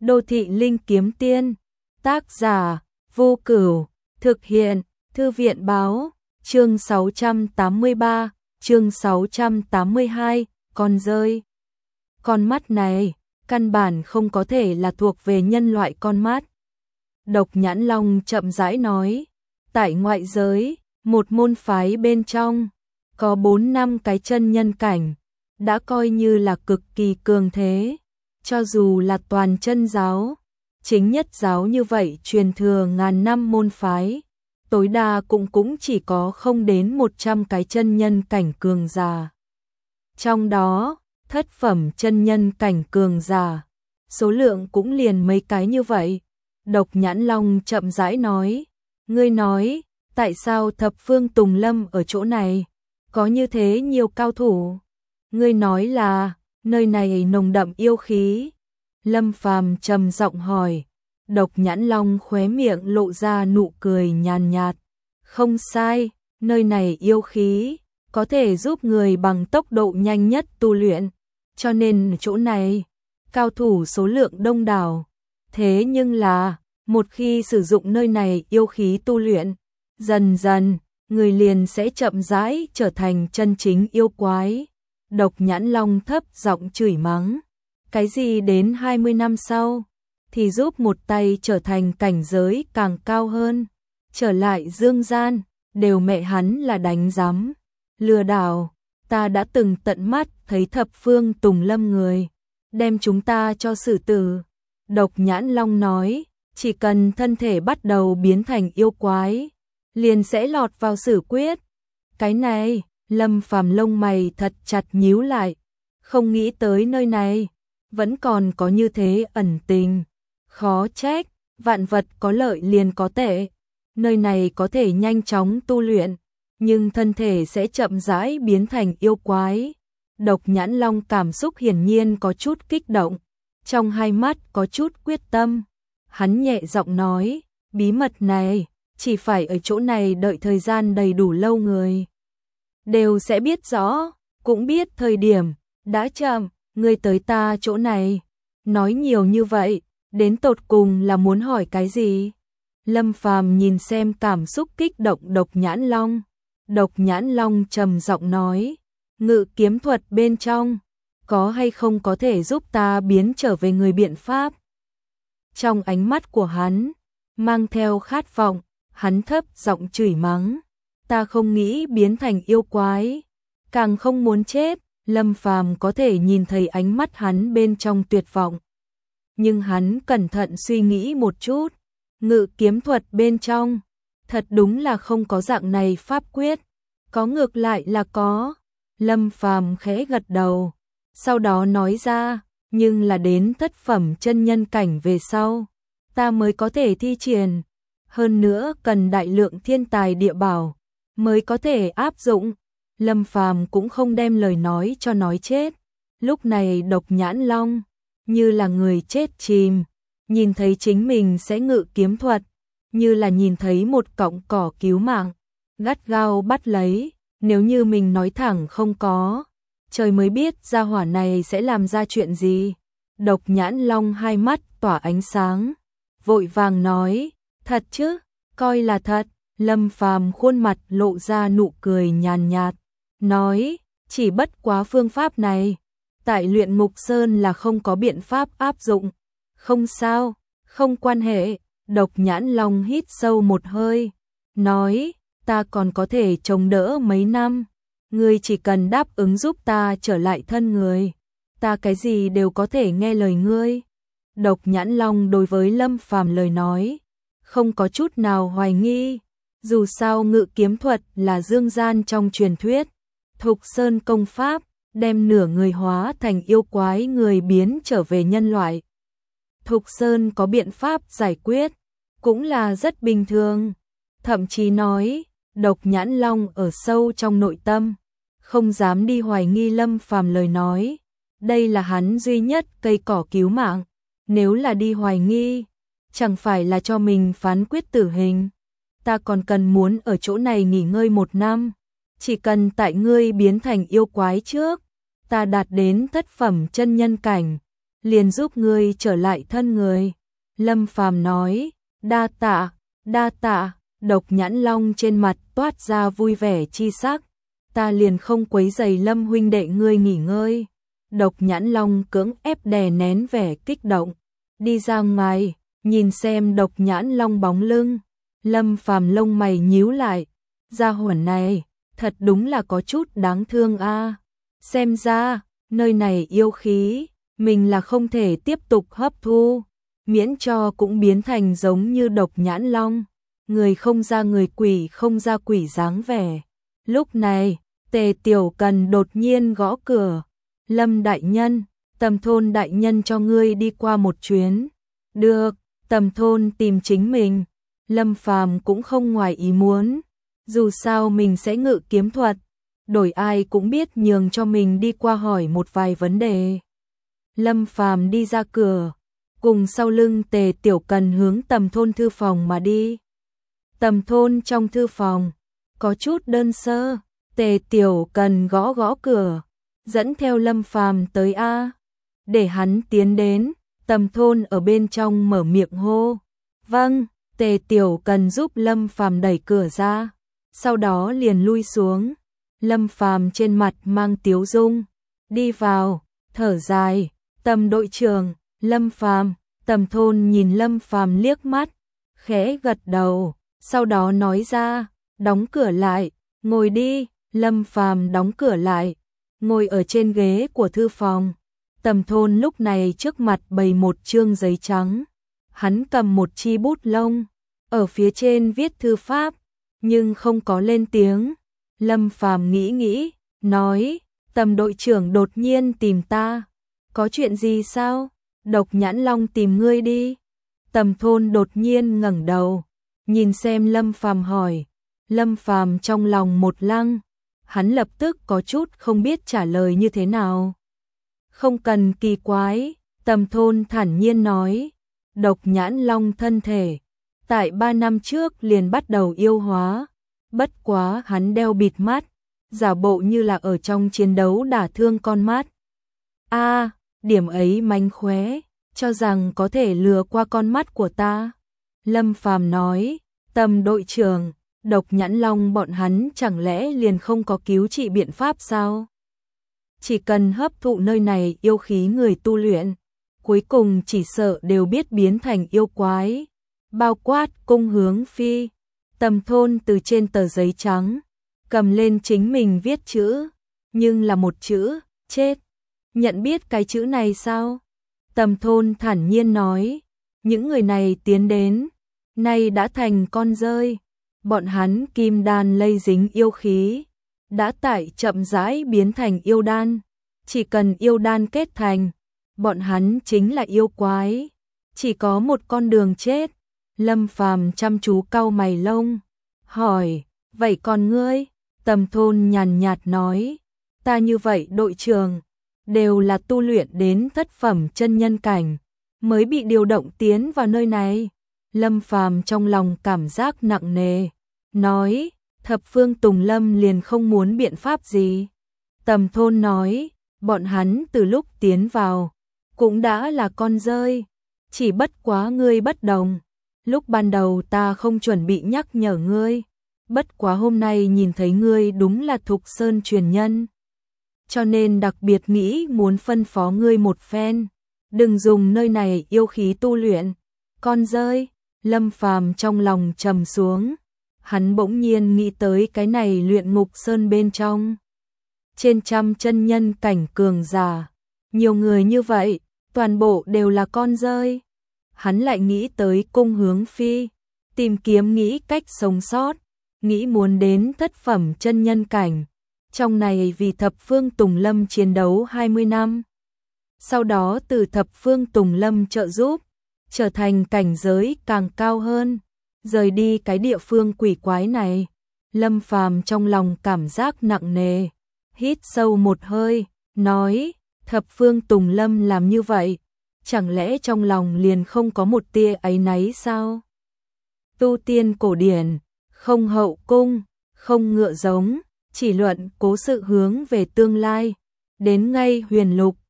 Đô thị linh kiếm tiên, tác giả, Vô Cửu, thực hiện, Thư viện báo, chương 683, chương 682, con rơi. Con mắt này, căn bản không có thể là thuộc về nhân loại con mắt. Độc Nhãn Long chậm rãi nói, tại ngoại giới, một môn phái bên trong, có 4-5 cái chân nhân cảnh, đã coi như là cực kỳ cường thế. Cho dù là toàn chân giáo, chính nhất giáo như vậy truyền thừa ngàn năm môn phái, tối đa cũng chỉ có không đến 100 cái chân nhân cảnh cường giả. Trong đó, thất phẩm chân nhân cảnh cường giả, số lượng cũng liền mấy cái như vậy. Độc Nhãn Long chậm rãi nói, ngươi nói, tại sao thập phương Tùng Lâm ở chỗ này, có như thế nhiều cao thủ? Ngươi nói là, nơi này nồng đậm yêu khí. Lâm Phàm trầm giọng hỏi. Độc Nhãn Long khóe miệng lộ ra nụ cười nhàn nhạt. Không sai, nơi này yêu khí, có thể giúp người bằng tốc độ nhanh nhất tu luyện. Cho nên chỗ này, cao thủ số lượng đông đảo. Thế nhưng là, một khi sử dụng nơi này yêu khí tu luyện, dần dần, người liền sẽ chậm rãi trở thành chân chính yêu quái. Độc Nhãn Long thấp giọng chửi mắng. Cái gì đến 20 năm sau, thì giúp một tay trở thành cảnh giới càng cao hơn. Trở lại dương gian, đều mẹ hắn là đánh giám. Lừa đảo, ta đã từng tận mắt thấy thập phương Tùng Lâm người, đem chúng ta cho xử tử. Độc Nhãn Long nói, chỉ cần thân thể bắt đầu biến thành yêu quái, liền sẽ lọt vào xử quyết. Cái này, Lâm Phàm lông mày thật chặt nhíu lại, không nghĩ tới nơi này vẫn còn có như thế ẩn tình. Khó trách, vạn vật có lợi liền có tệ. Nơi này có thể nhanh chóng tu luyện, nhưng thân thể sẽ chậm rãi biến thành yêu quái. Độc Nhãn Long cảm xúc hiển nhiên có chút kích động, trong hai mắt có chút quyết tâm. Hắn nhẹ giọng nói, bí mật này, chỉ phải ở chỗ này đợi thời gian đầy đủ lâu người đều sẽ biết rõ, cũng biết thời điểm đã chậm. Ngươi tới ta chỗ này, nói nhiều như vậy, đến tột cùng là muốn hỏi cái gì? Lâm Phàm nhìn xem cảm xúc kích động Độc Nhãn Long. Độc Nhãn Long trầm giọng nói, ngự kiếm thuật bên trong, có hay không có thể giúp ta biến trở về người biện pháp? Trong ánh mắt của hắn, mang theo khát vọng, hắn thấp giọng chửi mắng, ta không nghĩ biến thành yêu quái, càng không muốn chết. Lâm Phàm có thể nhìn thấy ánh mắt hắn bên trong tuyệt vọng. Nhưng hắn cẩn thận suy nghĩ một chút, ngự kiếm thuật bên trong, thật đúng là không có dạng này pháp quyết, có ngược lại là có. Lâm Phàm khẽ gật đầu, sau đó nói ra, nhưng là đến thất phẩm chân nhân cảnh về sau, ta mới có thể thi triển, hơn nữa cần đại lượng thiên tài địa bảo mới có thể áp dụng. Lâm Phàm cũng không đem lời nói cho nói chết. Lúc này Độc Nhãn Long như là người chết chìm, nhìn thấy chính mình sẽ ngự kiếm thuật, như là nhìn thấy một cọng cỏ cứu mạng, gắt gao bắt lấy. Nếu như mình nói thẳng không có, trời mới biết gia hỏa này sẽ làm ra chuyện gì. Độc Nhãn Long hai mắt tỏa ánh sáng, vội vàng nói, thật chứ, coi là thật. Lâm Phàm khuôn mặt lộ ra nụ cười nhàn nhạt, nói, chỉ bất quá phương pháp này, tại Luyện Ngục Sơn là không có biện pháp áp dụng. Không sao, không quan hệ. Độc Nhãn Long hít sâu một hơi, nói, ta còn có thể chống đỡ mấy năm, ngươi chỉ cần đáp ứng giúp ta trở lại thân người, ta cái gì đều có thể nghe lời ngươi. Độc Nhãn Long đối với Lâm Phàm lời nói, không có chút nào hoài nghi, dù sao ngự kiếm thuật là dương gian trong truyền thuyết. Thục Sơn công pháp, đem nửa người hóa thành yêu quái người biến trở về nhân loại. Thục Sơn có biện pháp giải quyết, cũng là rất bình thường. Thậm chí nói, Độc Nhãn Long ở sâu trong nội tâm, không dám đi hoài nghi Lâm Phàm lời nói. Đây là hắn duy nhất cây cỏ cứu mạng. Nếu là đi hoài nghi, chẳng phải là cho mình phán quyết tử hình. Ta còn cần muốn ở chỗ này nghỉ ngơi 1 năm. Chỉ cần tại ngươi biến thành yêu quái trước, ta đạt đến thất phẩm chân nhân cảnh, liền giúp ngươi trở lại thân người. Lâm Phàm nói, đa tạ, Độc Nhãn Long trên mặt toát ra vui vẻ chi sắc, ta liền không quấy rầy Lâm huynh đệ ngươi nghỉ ngơi. Độc Nhãn Long cưỡng ép đè nén vẻ kích động, đi ra ngoài, nhìn xem Độc Nhãn Long bóng lưng, Lâm Phàm lông mày nhíu lại, gia hỏa này, thật đúng là có chút đáng thương a. Xem ra, nơi này yêu khí, mình là không thể tiếp tục hấp thu, miễn cho cũng biến thành giống như Độc Nhãn Long, người không ra người quỷ không ra quỷ dáng vẻ. Lúc này, Tề Tiểu Cần đột nhiên gõ cửa, Lâm đại nhân, Tầm Thôn đại nhân cho ngươi đi qua một chuyến. Được, Tầm Thôn tìm chính mình. Lâm Phàm cũng không ngoài ý muốn, dù sao mình sẽ ngự kiếm thuật, đổi ai cũng biết nhường cho mình đi qua hỏi một vài vấn đề. Lâm Phàm đi ra cửa, cùng sau lưng Tề Tiểu Cần hướng Tầm Thôn thư phòng mà đi. Tầm Thôn trong thư phòng, có chút đơn sơ, Tề Tiểu Cần gõ gõ cửa, dẫn theo Lâm Phàm tới a. Để hắn tiến đến, Tầm Thôn ở bên trong mở miệng hô. Vâng, Tề Tiểu Cần giúp Lâm Phàm đẩy cửa ra, sau đó liền lui xuống. Lâm Phàm trên mặt mang tiếu dung, đi vào, thở dài, Tầm đội trưởng, Lâm Phàm. Tầm Thôn nhìn Lâm Phàm liếc mắt, khẽ gật đầu, sau đó nói ra, đóng cửa lại, ngồi đi. Lâm Phàm đóng cửa lại, ngồi ở trên ghế của thư phòng. Tầm Thôn lúc này trước mặt bày một chương giấy trắng, hắn cầm một chi bút lông, ở phía trên viết thư pháp, nhưng không có lên tiếng. Lâm Phàm nghĩ, nói, Tầm đội trưởng đột nhiên tìm ta, có chuyện gì sao? Độc Nhãn Long tìm ngươi đi. Tầm Thôn đột nhiên ngẩng đầu, nhìn xem Lâm Phàm hỏi. Lâm Phàm trong lòng một lăng, hắn lập tức có chút không biết trả lời như thế nào. Không cần kỳ quái, Tầm Thôn thản nhiên nói, Độc Nhãn Long thân thể, tại 3 năm trước liền bắt đầu yêu hóa, bất quá hắn đeo bịt mắt, giả bộ như là ở trong chiến đấu đả thương con mắt. A, điểm ấy mánh khóe, cho rằng có thể lừa qua con mắt của ta. Lâm Phàm nói, Tầm đội trưởng, Độc Nhãn Long bọn hắn chẳng lẽ liền không có cứu trị biện pháp sao? Chỉ cần hấp thụ nơi này yêu khí người tu luyện, cuối cùng chỉ sợ đều biết biến thành yêu quái. Bao quát Cung Hướng Phi. Tầm Thôn từ trên tờ giấy trắng, cầm lên chính mình viết chữ, nhưng là một chữ, chết. Nhận biết cái chữ này sao? Tầm Thôn thản nhiên nói, những người này tiến đến, nay đã thành con rơi. Bọn hắn kim đan lây dính yêu khí, đã tại chậm rãi biến thành yêu đan. Chỉ cần yêu đan kết thành, bọn hắn chính là yêu quái. Chỉ có một con đường chết. Lâm Phàm chăm chú cau mày lông, hỏi, vậy còn ngươi? Tầm Thôn nhàn nhạt nói, ta như vậy đội trưởng, đều là tu luyện đến thất phẩm chân nhân cảnh, mới bị điều động tiến vào nơi này. Lâm Phàm trong lòng cảm giác nặng nề, nói, Thập Phương Tùng Lâm liền không muốn biện pháp gì. Tầm Thôn nói, bọn hắn từ lúc tiến vào, cũng đã là con rơi, chỉ bất quá ngươi bất đồng. Lúc ban đầu ta không chuẩn bị nhắc nhở ngươi, bất quá hôm nay nhìn thấy ngươi đúng là Thục Sơn truyền nhân, cho nên đặc biệt nghĩ muốn phân phó ngươi một phen, đừng dùng nơi này yêu khí tu luyện. Con rơi. Lâm Phàm trong lòng trầm xuống, hắn bỗng nhiên nghĩ tới cái này Luyện Ngục Sơn bên trong, trên trăm chân nhân cảnh cường giả, nhiều người như vậy, toàn bộ đều là con rơi. Hắn lại nghĩ tới Cung Hướng Phi, tìm kiếm nghĩ cách sống sót, nghĩ muốn đến thất phẩm chân nhân cảnh, trong này vì Thập Phương Tùng Lâm chiến đấu 20 năm. Sau đó từ Thập Phương Tùng Lâm trợ giúp, trở thành cảnh giới càng cao hơn, rời đi cái địa phương quỷ quái này. Lâm Phàm trong lòng cảm giác nặng nề, hít sâu một hơi, nói, Thập Phương Tùng Lâm làm như vậy, chẳng lẽ trong lòng liền không có một tia áy náy sao? Tu tiên cổ điển, không hậu cung, không ngựa giống, chỉ luận cố sự hướng về tương lai, đến ngay huyền lục,